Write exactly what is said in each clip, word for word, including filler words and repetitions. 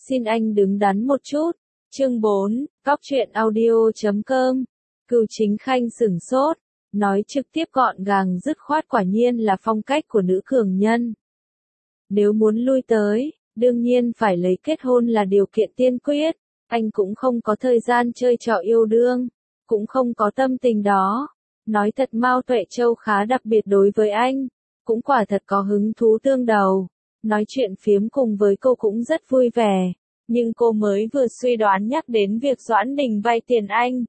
Xin anh đứng đắn một chút. Chương bốn, cóc truyện audio chấm com. Cừu Chính Khanh sửng sốt, nói trực tiếp gọn gàng dứt khoát, quả nhiên là phong cách của nữ cường nhân. Nếu muốn lui tới, đương nhiên phải lấy kết hôn là điều kiện tiên quyết, anh cũng không có thời gian chơi trò yêu đương, cũng không có tâm tình đó. Nói thật, Mao Tuệ Châu khá đặc biệt đối với anh, cũng quả thật có hứng thú tương đầu. Nói chuyện phiếm cùng với cô cũng rất vui vẻ, nhưng cô mới vừa suy đoán nhắc đến việc Doãn Đình vay tiền anh,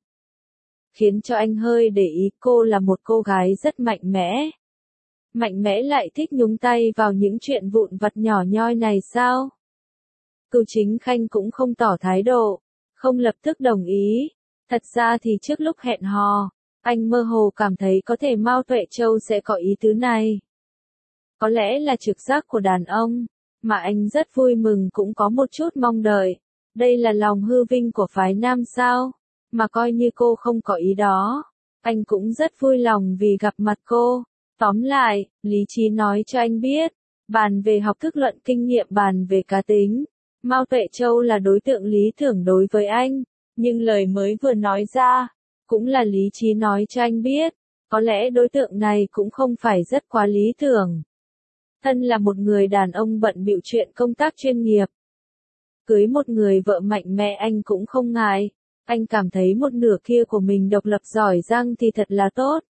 khiến cho anh hơi để ý. Cô là một cô gái rất mạnh mẽ. Mạnh mẽ lại thích nhúng tay vào những chuyện vụn vặt nhỏ nhoi này sao? Cừu Chính Khanh cũng không tỏ thái độ, không lập tức đồng ý. Thật ra thì trước lúc hẹn hò, anh mơ hồ cảm thấy có thể Mao Tuệ Châu sẽ có ý tứ này. Có lẽ là trực giác của đàn ông, mà anh rất vui mừng, cũng có một chút mong đợi. Đây là lòng hư vinh của phái nam sao? Mà coi như cô không có ý đó, anh cũng rất vui lòng vì gặp mặt cô. Tóm lại, lý trí nói cho anh biết, bàn về học thức luận kinh nghiệm, bàn về cá tính, Mao Tuệ Châu là đối tượng lý tưởng đối với anh. Nhưng lời mới vừa nói ra, cũng là lý trí nói cho anh biết, có lẽ đối tượng này cũng không phải rất quá lý tưởng. Thân là một người đàn ông bận bịu chuyện công tác chuyên nghiệp, cưới một người vợ mạnh mẽ anh cũng không ngại. Anh cảm thấy một nửa kia của mình độc lập giỏi giang thì thật là tốt,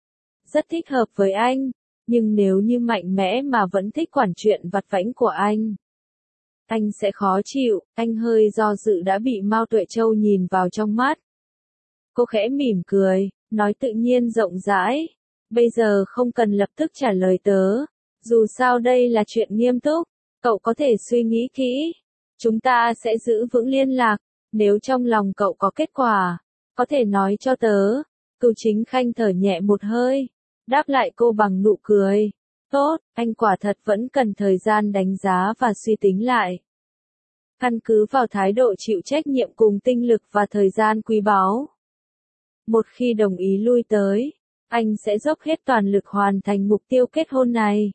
rất thích hợp với anh. Nhưng nếu như mạnh mẽ mà vẫn thích quản chuyện vặt vãnh của anh, anh sẽ khó chịu. Anh hơi do dự đã bị Mao Tuệ Châu nhìn vào trong mắt. Cô khẽ mỉm cười, nói tự nhiên rộng rãi, bây giờ không cần lập tức trả lời tớ, dù sao đây là chuyện nghiêm túc, cậu có thể suy nghĩ kỹ. Chúng ta sẽ giữ vững liên lạc, nếu trong lòng cậu có kết quả, có thể nói cho tớ. Cừu Chính Khanh thở nhẹ một hơi, đáp lại cô bằng nụ cười. Tốt, anh quả thật vẫn cần thời gian đánh giá và suy tính lại. Căn cứ vào thái độ chịu trách nhiệm cùng tinh lực và thời gian quý báu, một khi đồng ý lui tới, anh sẽ dốc hết toàn lực hoàn thành mục tiêu kết hôn này.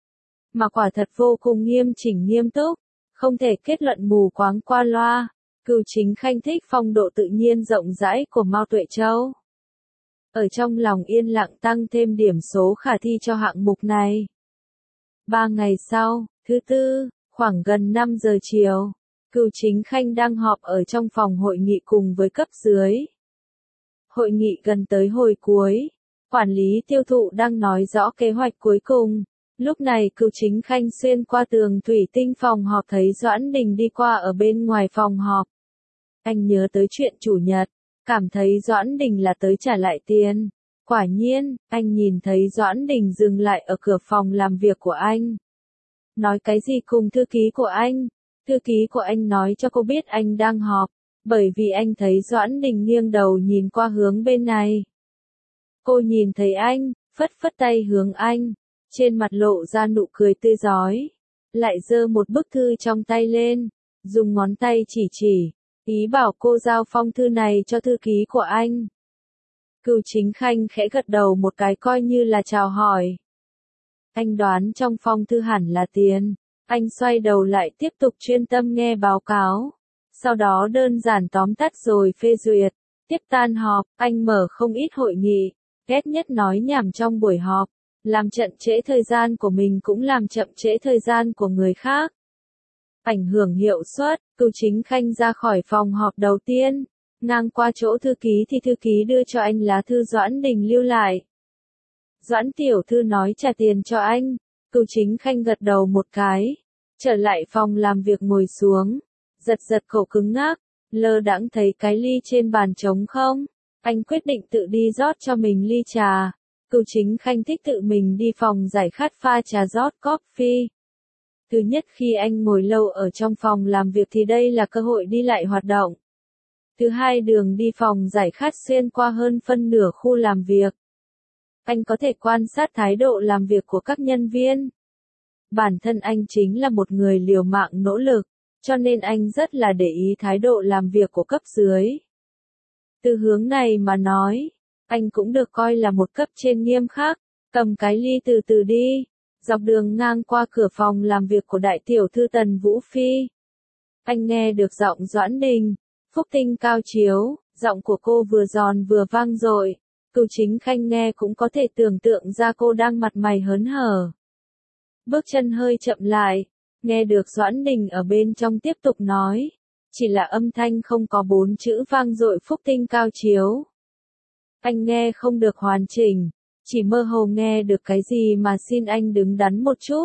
Mà quả thật vô cùng nghiêm chỉnh nghiêm túc, không thể kết luận mù quáng qua loa. Cừu Chính Khanh thích phong độ tự nhiên rộng rãi của Mao Tuệ Châu. Ở trong lòng yên lặng tăng thêm điểm số khả thi cho hạng mục này. Ba ngày sau, thứ tư, khoảng gần năm giờ chiều, Cừu Chính Khanh đang họp ở trong phòng hội nghị cùng với cấp dưới. Hội nghị gần tới hồi cuối, quản lý tiêu thụ đang nói rõ kế hoạch cuối cùng. Lúc này Cừu Chính Khanh xuyên qua tường thủy tinh phòng họp thấy Doãn Đình đi qua ở bên ngoài phòng họp. Anh nhớ tới chuyện chủ nhật, cảm thấy Doãn Đình là tới trả lại tiền. Quả nhiên, anh nhìn thấy Doãn Đình dừng lại ở cửa phòng làm việc của anh. Nói cái gì cùng thư ký của anh? Thư ký của anh nói cho cô biết anh đang họp, bởi vì anh thấy Doãn Đình nghiêng đầu nhìn qua hướng bên này. Cô nhìn thấy anh, phất phất tay hướng anh, trên mặt lộ ra nụ cười tươi rói, lại giơ một bức thư trong tay lên, dùng ngón tay chỉ chỉ, ý bảo cô giao phong thư này cho thư ký của anh. Cừu Chính Khanh khẽ gật đầu một cái coi như là chào hỏi. Anh đoán trong phong thư hẳn là tiền. Anh xoay đầu lại tiếp tục chuyên tâm nghe báo cáo. Sau đó đơn giản tóm tắt rồi phê duyệt. Tiếp tan họp, anh mở không ít hội nghị. Ghét nhất nói nhảm trong buổi họp. Làm chậm trễ thời gian của mình cũng làm chậm trễ thời gian của người khác. Ảnh hưởng hiệu suất. Cừu Chính Khanh ra khỏi phòng họp đầu tiên. Ngang qua chỗ thư ký thì thư ký đưa cho anh lá thư Doãn Đình lưu lại. Doãn tiểu thư nói trả tiền cho anh. Cừu Chính Khanh gật đầu một cái, trở lại phòng làm việc ngồi xuống, giật giật cổ cứng ngắc, lơ đãng thấy cái ly trên bàn trống không. Anh quyết định tự đi rót cho mình ly trà. Cừu Chính Khanh thích tự mình đi phòng giải khát pha trà rót coffee. Thứ nhất, khi anh ngồi lâu ở trong phòng làm việc thì đây là cơ hội đi lại hoạt động. Thứ hai, đường đi phòng giải khát xuyên qua hơn phân nửa khu làm việc. Anh có thể quan sát thái độ làm việc của các nhân viên. Bản thân anh chính là một người liều mạng nỗ lực, cho nên anh rất là để ý thái độ làm việc của cấp dưới. Từ hướng này mà nói, anh cũng được coi là một cấp trên nghiêm khắc. Cầm cái ly từ từ đi, dọc đường ngang qua cửa phòng làm việc của đại tiểu thư Tần Vũ Phi. Anh nghe được giọng Doãn Đình, phúc tinh cao chiếu, giọng của cô vừa giòn vừa vang dội. Cửu Chính Khanh nghe cũng có thể tưởng tượng ra cô đang mặt mày hớn hở. Bước chân hơi chậm lại, nghe được Doãn Đình ở bên trong tiếp tục nói. Chỉ là âm thanh không có bốn chữ vang dội phúc tinh cao chiếu. Anh nghe không được hoàn chỉnh, chỉ mơ hồ nghe được cái gì mà xin anh đứng đắn một chút.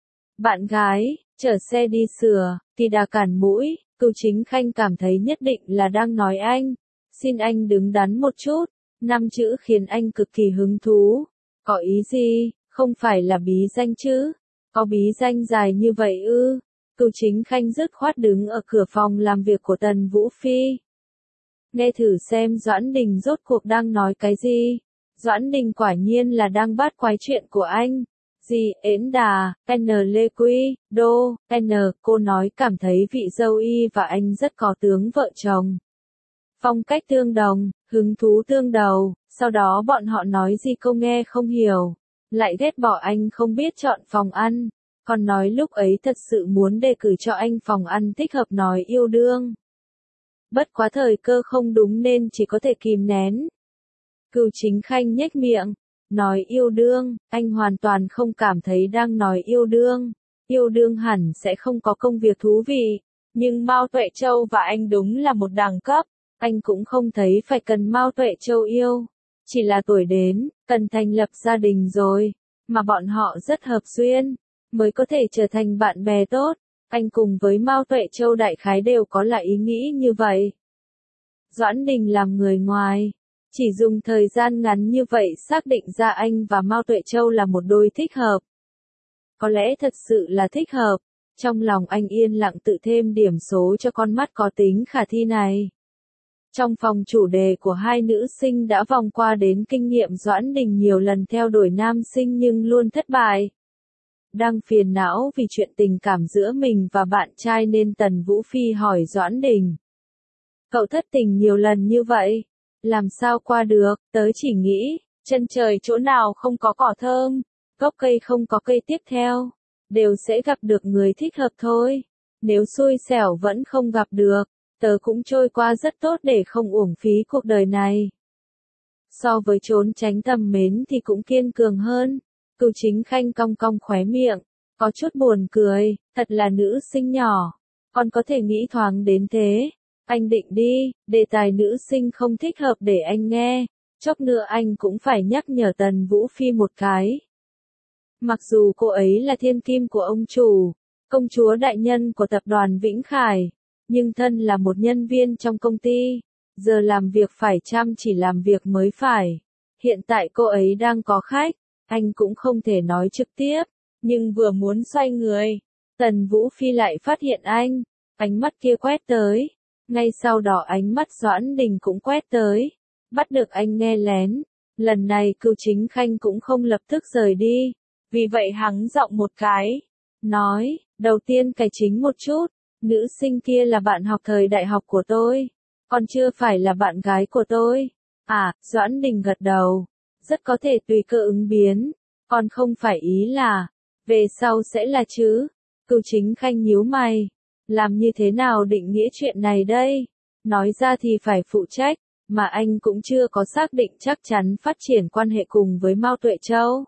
Bạn gái, chở xe đi sửa, thì đà cản mũi, Cửu Chính Khanh cảm thấy nhất định là đang nói anh. Xin anh đứng đắn một chút, năm chữ khiến anh cực kỳ hứng thú. Có ý gì, không phải là bí danh chứ? Có bí danh dài như vậy ư? Cửu Chính Khanh dứt khoát đứng ở cửa phòng làm việc của Tần Vũ Phi. Nghe thử xem Doãn Đình rốt cuộc đang nói cái gì. Doãn Đình quả nhiên là đang bắt quái chuyện của anh. Gì, ến đà, N Lê Quy, Đô, N, cô nói cảm thấy vị dâu y và anh rất có tướng vợ chồng. Phong cách tương đồng, hứng thú tương đầu, sau đó bọn họ nói gì cô nghe không hiểu. Lại ghét bỏ anh không biết chọn phòng ăn, còn nói lúc ấy thật sự muốn đề cử cho anh phòng ăn thích hợp nói yêu đương. Bất quá thời cơ không đúng nên chỉ có thể kìm nén. Cửu Chính Khanh nhếch miệng, nói yêu đương, anh hoàn toàn không cảm thấy đang nói yêu đương. Yêu đương hẳn sẽ không có công việc thú vị, nhưng Mao Tuệ Châu và anh đúng là một đẳng cấp. Anh cũng không thấy phải cần Mao Tuệ Châu yêu, chỉ là tuổi đến, cần thành lập gia đình rồi, mà bọn họ rất hợp duyên, mới có thể trở thành bạn bè tốt. Anh cùng với Mao Tuệ Châu đại khái đều có là ý nghĩ như vậy. Doãn Đình làm người ngoài, chỉ dùng thời gian ngắn như vậy xác định ra anh và Mao Tuệ Châu là một đôi thích hợp. Có lẽ thật sự là thích hợp, trong lòng anh yên lặng tự thêm điểm số cho con mắt có tính khả thi này. Trong phòng chủ đề của hai nữ sinh đã vòng qua đến kinh nghiệm Doãn Đình nhiều lần theo đuổi nam sinh nhưng luôn thất bại. Đang phiền não vì chuyện tình cảm giữa mình và bạn trai nên Tần Vũ Phi hỏi Doãn Đình. Cậu thất tình nhiều lần như vậy, làm sao qua được, tớ chỉ nghĩ, chân trời chỗ nào không có cỏ thơm, gốc cây không có cây tiếp theo, đều sẽ gặp được người thích hợp thôi. Nếu xui xẻo vẫn không gặp được, tớ cũng trôi qua rất tốt để không uổng phí cuộc đời này. So với trốn tránh tầm mến thì cũng kiên cường hơn. Cửu Chính Khanh cong cong khóe miệng, có chút buồn cười, thật là nữ sinh nhỏ, còn có thể nghĩ thoáng đến thế. Anh định đi, đề tài nữ sinh không thích hợp để anh nghe, chốc nữa anh cũng phải nhắc nhở Tần Vũ Phi một cái. Mặc dù cô ấy là thiên kim của ông chủ, công chúa đại nhân của tập đoàn Vĩnh Khải, nhưng thân là một nhân viên trong công ty, giờ làm việc phải chăm chỉ làm việc mới phải. Hiện tại cô ấy đang có khách, anh cũng không thể nói trực tiếp, nhưng vừa muốn xoay người, Tần Vũ Phi lại phát hiện anh, ánh mắt kia quét tới, ngay sau đó ánh mắt Doãn Đình cũng quét tới, bắt được anh nghe lén. Lần này Cửu Chính Khanh cũng không lập tức rời đi, vì vậy hắng giọng một cái, nói, đầu tiên cải chính một chút, nữ sinh kia là bạn học thời đại học của tôi, còn chưa phải là bạn gái của tôi. À, Doãn Đình gật đầu, rất có thể tùy cơ ứng biến, còn không phải ý là, về sau sẽ là chứ. Cửu Chính Khanh nhíu mày, làm như thế nào định nghĩa chuyện này đây? Nói ra thì phải phụ trách, mà anh cũng chưa có xác định chắc chắn phát triển quan hệ cùng với Mao Tuệ Châu.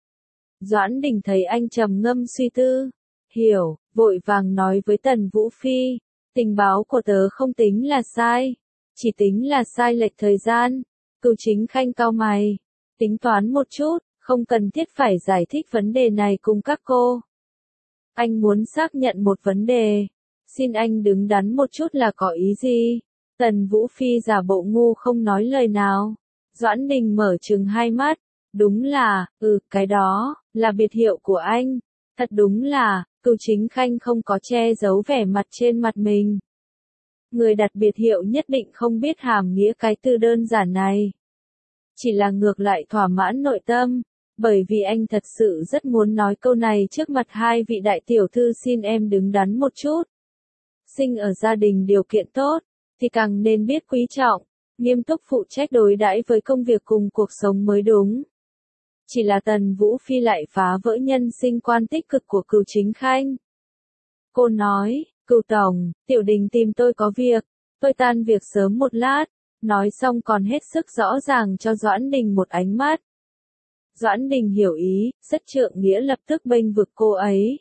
Doãn Đình thấy anh trầm ngâm suy tư, hiểu, vội vàng nói với Tần Vũ Phi, tình báo của tớ không tính là sai, chỉ tính là sai lệch thời gian. Cửu Chính Khanh cau mày, tính toán một chút, không cần thiết phải giải thích vấn đề này cùng các cô. Anh muốn xác nhận một vấn đề, xin anh đứng đắn một chút là có ý gì? Tần Vũ Phi giả bộ ngu không nói lời nào. Doãn Đình mở trừng hai mắt, đúng là, ừ, cái đó, là biệt hiệu của anh. Thật đúng là, Cửu Chính Khanh không có che giấu vẻ mặt trên mặt mình. Người đặt biệt hiệu nhất định không biết hàm nghĩa cái từ đơn giản này. Chỉ là ngược lại thỏa mãn nội tâm, bởi vì anh thật sự rất muốn nói câu này trước mặt hai vị đại tiểu thư, xin em đứng đắn một chút. Sinh ở gia đình điều kiện tốt, thì càng nên biết quý trọng, nghiêm túc phụ trách đối đãi với công việc cùng cuộc sống mới đúng. Chỉ là Tần Vũ Phi lại phá vỡ nhân sinh quan tích cực của Cửu Chính Khanh. Cô nói, Cửu tổng, Tiểu Đình tìm tôi có việc, tôi tan việc sớm một lát, nói xong còn hết sức rõ ràng cho Doãn Đình một ánh mắt. Doãn Đình hiểu ý, rất trượng nghĩa lập tức bênh vực cô ấy.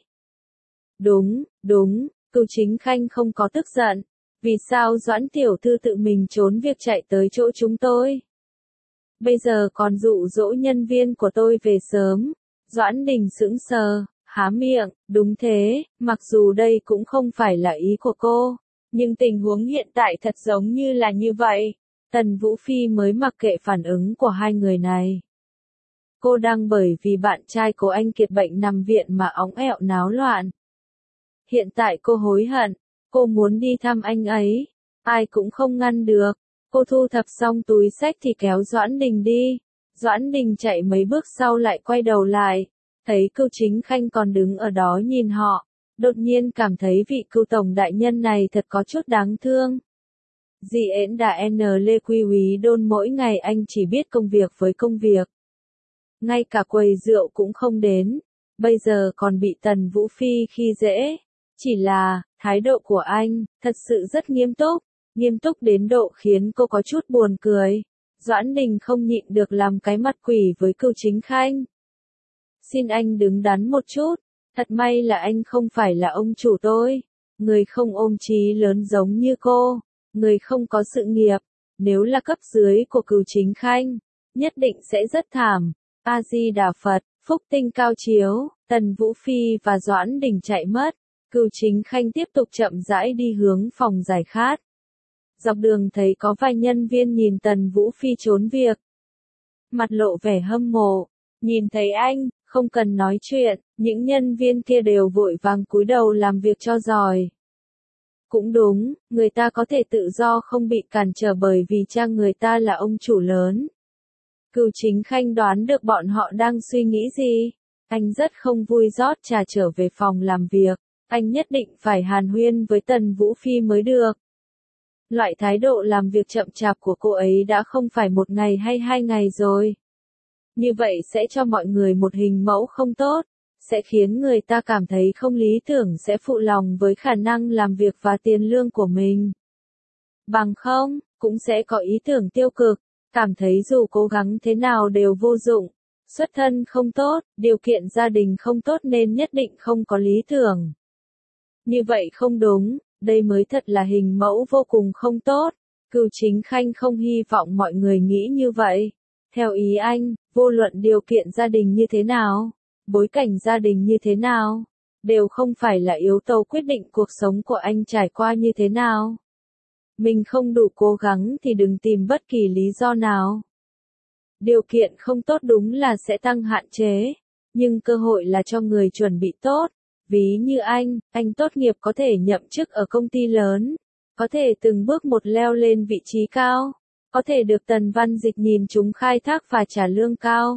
Đúng, đúng, Cửu Chính Khanh không có tức giận. Vì sao Doãn tiểu thư tự mình trốn việc chạy tới chỗ chúng tôi? Bây giờ còn dụ dỗ nhân viên của tôi về sớm. Doãn Đình sững sờ, há miệng, đúng thế, mặc dù đây cũng không phải là ý của cô, nhưng tình huống hiện tại thật giống như là như vậy. Tần Vũ Phi mới mặc kệ phản ứng của hai người này. Cô đang bởi vì bạn trai của anh Kiệt bệnh nằm viện mà óng ẹo náo loạn. Hiện tại cô hối hận, cô muốn đi thăm anh ấy, ai cũng không ngăn được. Cô thu thập xong túi xách thì kéo Doãn Đình đi. Doãn Đình chạy mấy bước sau lại quay đầu lại, thấy Cửu Chính Khanh còn đứng ở đó nhìn họ, đột nhiên cảm thấy vị Cửu tổng đại nhân này thật có chút đáng thương. Dì ễn đã n lê quy úy đôn mỗi ngày anh chỉ biết công việc với công việc. Ngay cả quầy rượu cũng không đến, bây giờ còn bị Tần Vũ Phi khi dễ. Chỉ là, thái độ của anh, thật sự rất nghiêm túc, nghiêm túc đến độ khiến cô có chút buồn cười. Doãn Đình không nhịn được làm cái mặt quỷ với Cửu Chính Khanh. Xin anh đứng đắn một chút, thật may là anh không phải là ông chủ tôi, người không ôm chí lớn giống như cô, người không có sự nghiệp, nếu là cấp dưới của Cửu Chính Khanh, nhất định sẽ rất thảm. A-di-đà Phật, phúc tinh cao chiếu, Tần Vũ Phi và Doãn Đình chạy mất, Cửu Chính Khanh tiếp tục chậm rãi đi hướng phòng giải khát. Dọc đường thấy có vài nhân viên nhìn Tần Vũ Phi trốn việc. Mặt lộ vẻ hâm mộ, nhìn thấy anh, không cần nói chuyện, những nhân viên kia đều vội vàng cúi đầu làm việc cho giỏi. Cũng đúng, người ta có thể tự do không bị cản trở bởi vì cha người ta là ông chủ lớn. Cửu Chính Khanh đoán được bọn họ đang suy nghĩ gì. Anh rất không vui rót trà trở về phòng làm việc. Anh nhất định phải hàn huyên với Tần Vũ Phi mới được. Loại thái độ làm việc chậm chạp của cô ấy đã không phải một ngày hay hai ngày rồi. Như vậy sẽ cho mọi người một hình mẫu không tốt, sẽ khiến người ta cảm thấy không lý tưởng, sẽ phụ lòng với khả năng làm việc và tiền lương của mình. Bằng không, cũng sẽ có ý tưởng tiêu cực, cảm thấy dù cố gắng thế nào đều vô dụng, xuất thân không tốt, điều kiện gia đình không tốt nên nhất định không có lý tưởng. Như vậy không đúng, đây mới thật là hình mẫu vô cùng không tốt. Cửu Chính Khanh không hy vọng mọi người nghĩ như vậy. Theo ý anh, vô luận điều kiện gia đình như thế nào, bối cảnh gia đình như thế nào, đều không phải là yếu tố quyết định cuộc sống của anh trải qua như thế nào. Mình không đủ cố gắng thì đừng tìm bất kỳ lý do nào. Điều kiện không tốt đúng là sẽ tăng hạn chế, nhưng cơ hội là cho người chuẩn bị tốt. Ví như anh, anh tốt nghiệp có thể nhậm chức ở công ty lớn, có thể từng bước một leo lên vị trí cao, có thể được Tần Văn Dịch nhìn chúng khai thác và trả lương cao,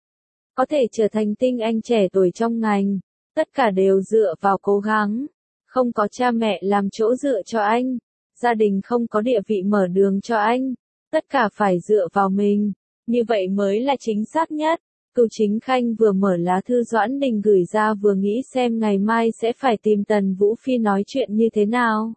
có thể trở thành tinh anh trẻ tuổi trong ngành, tất cả đều dựa vào cố gắng, không có cha mẹ làm chỗ dựa cho anh, gia đình không có địa vị mở đường cho anh, tất cả phải dựa vào mình, như vậy mới là chính xác nhất. Cửu Chính Khanh vừa mở lá thư Doãn Đình gửi ra vừa nghĩ xem ngày mai sẽ phải tìm Tần Vũ Phi nói chuyện như thế nào.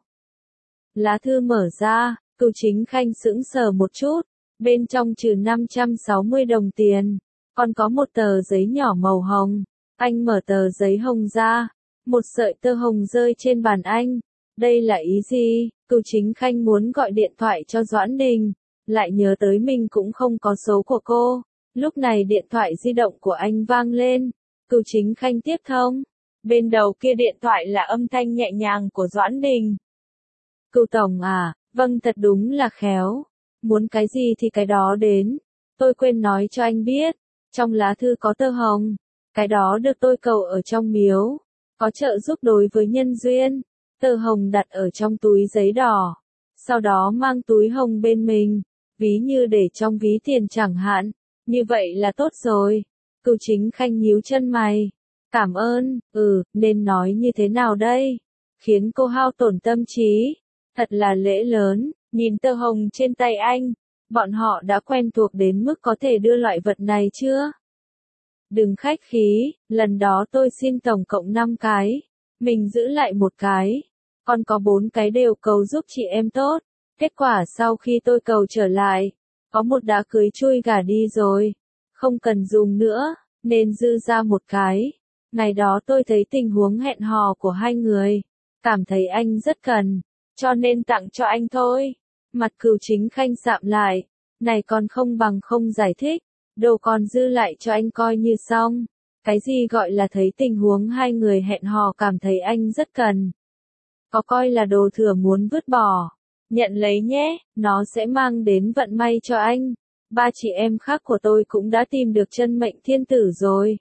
Lá thư mở ra, Cửu Chính Khanh sững sờ một chút, bên trong trừ năm trăm sáu mươi đồng tiền, còn có một tờ giấy nhỏ màu hồng. Anh mở tờ giấy hồng ra, một sợi tơ hồng rơi trên bàn anh. Đây là ý gì? Cửu Chính Khanh muốn gọi điện thoại cho Doãn Đình, lại nhớ tới mình cũng không có số của cô. Lúc này điện thoại di động của anh vang lên, Cửu Chính Khanh tiếp thông. Bên đầu kia điện thoại là âm thanh nhẹ nhàng của Doãn Đình. Cửu tổng à, vâng thật đúng là khéo. Muốn cái gì thì cái đó đến. Tôi quên nói cho anh biết, trong lá thư có tơ hồng. Cái đó được tôi cầu ở trong miếu. Có trợ giúp đối với nhân duyên. Tơ hồng đặt ở trong túi giấy đỏ. Sau đó mang túi hồng bên mình. Ví như để trong ví tiền chẳng hạn. Như vậy là tốt rồi. Cửu Chính Khanh nhíu chân mày. Cảm ơn, ừ, nên nói như thế nào đây? Khiến cô hao tổn tâm trí. Thật là lễ lớn, nhìn tơ hồng trên tay anh. Bọn họ đã quen thuộc đến mức có thể đưa loại vật này chưa? Đừng khách khí, lần đó tôi xin tổng cộng năm cái. Mình giữ lại một cái. con có bốn cái đều cầu giúp chị em tốt. Kết quả sau khi tôi cầu trở lại, có một đã cưới chui gả đi rồi. Không cần dùng nữa, nên dư ra một cái. Ngày đó tôi thấy tình huống hẹn hò của hai người. Cảm thấy anh rất cần, cho nên tặng cho anh thôi. Mặt Cửu Chính Khanh sạm lại. Này còn không bằng không giải thích. Đồ còn dư lại cho anh coi như xong. Cái gì gọi là thấy tình huống hai người hẹn hò cảm thấy anh rất cần. Có coi là đồ thừa muốn vứt bỏ. Nhận lấy nhé, nó sẽ mang đến vận may cho anh. Ba chị em khác của tôi cũng đã tìm được chân mệnh thiên tử rồi.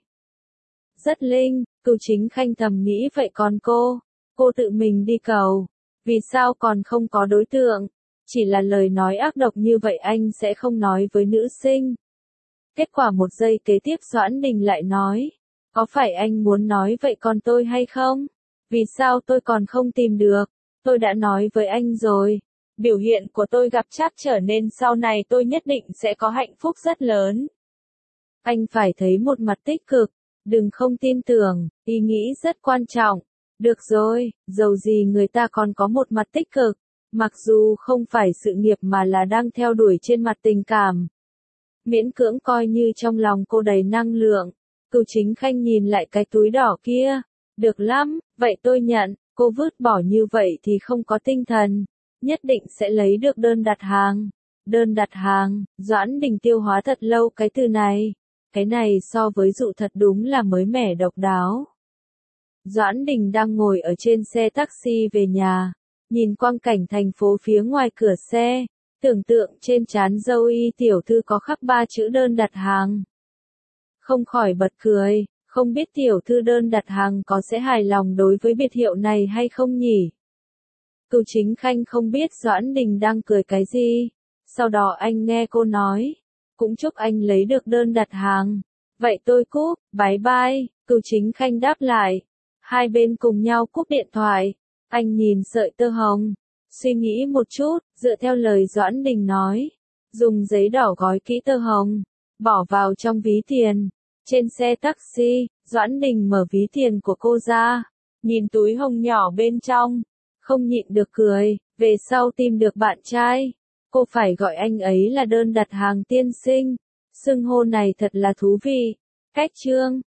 Rất linh, Cửu Chính Khanh thầm nghĩ vậy còn cô, cô tự mình đi cầu. Vì sao còn không có đối tượng? Chỉ là lời nói ác độc như vậy anh sẽ không nói với nữ sinh. Kết quả một giây kế tiếp Doãn Đình lại nói. Có phải anh muốn nói vậy con tôi hay không? Vì sao tôi còn không tìm được? Tôi đã nói với anh rồi. Biểu hiện của tôi gặp trắc trở nên sau này tôi nhất định sẽ có hạnh phúc rất lớn. Anh phải thấy một mặt tích cực. Đừng không tin tưởng, ý nghĩ rất quan trọng. Được rồi, dầu gì người ta còn có một mặt tích cực. Mặc dù không phải sự nghiệp mà là đang theo đuổi trên mặt tình cảm. Miễn cưỡng coi như trong lòng cô đầy năng lượng. Cửu Chính Khanh nhìn lại cái túi đỏ kia. Được lắm, vậy tôi nhận, cô vứt bỏ như vậy thì không có tinh thần. Nhất định sẽ lấy được đơn đặt hàng. Đơn đặt hàng, Doãn Đình tiêu hóa thật lâu cái từ này. Cái này so với dụ thật đúng là mới mẻ độc đáo. Doãn Đình đang ngồi ở trên xe taxi về nhà. Nhìn quang cảnh thành phố phía ngoài cửa xe. Tưởng tượng trên trán dâu y tiểu thư có khắc ba chữ đơn đặt hàng. Không khỏi bật cười, không biết tiểu thư đơn đặt hàng có sẽ hài lòng đối với biệt hiệu này hay không nhỉ? Cửu Chính Khanh không biết Doãn Đình đang cười cái gì. Sau đó anh nghe cô nói. Cũng chúc anh lấy được đơn đặt hàng. Vậy tôi cúp, bye bye, Cửu Chính Khanh đáp lại. Hai bên cùng nhau cúp điện thoại. Anh nhìn sợi tơ hồng. Suy nghĩ một chút, dựa theo lời Doãn Đình nói. Dùng giấy đỏ gói kỹ tơ hồng. Bỏ vào trong ví tiền. Trên xe taxi, Doãn Đình mở ví tiền của cô ra. Nhìn túi hồng nhỏ bên trong. Không nhịn được cười, về sau tìm được bạn trai. Cô phải gọi anh ấy là đơn đặt hàng tiên sinh. Xưng hô này thật là thú vị. Cách chương.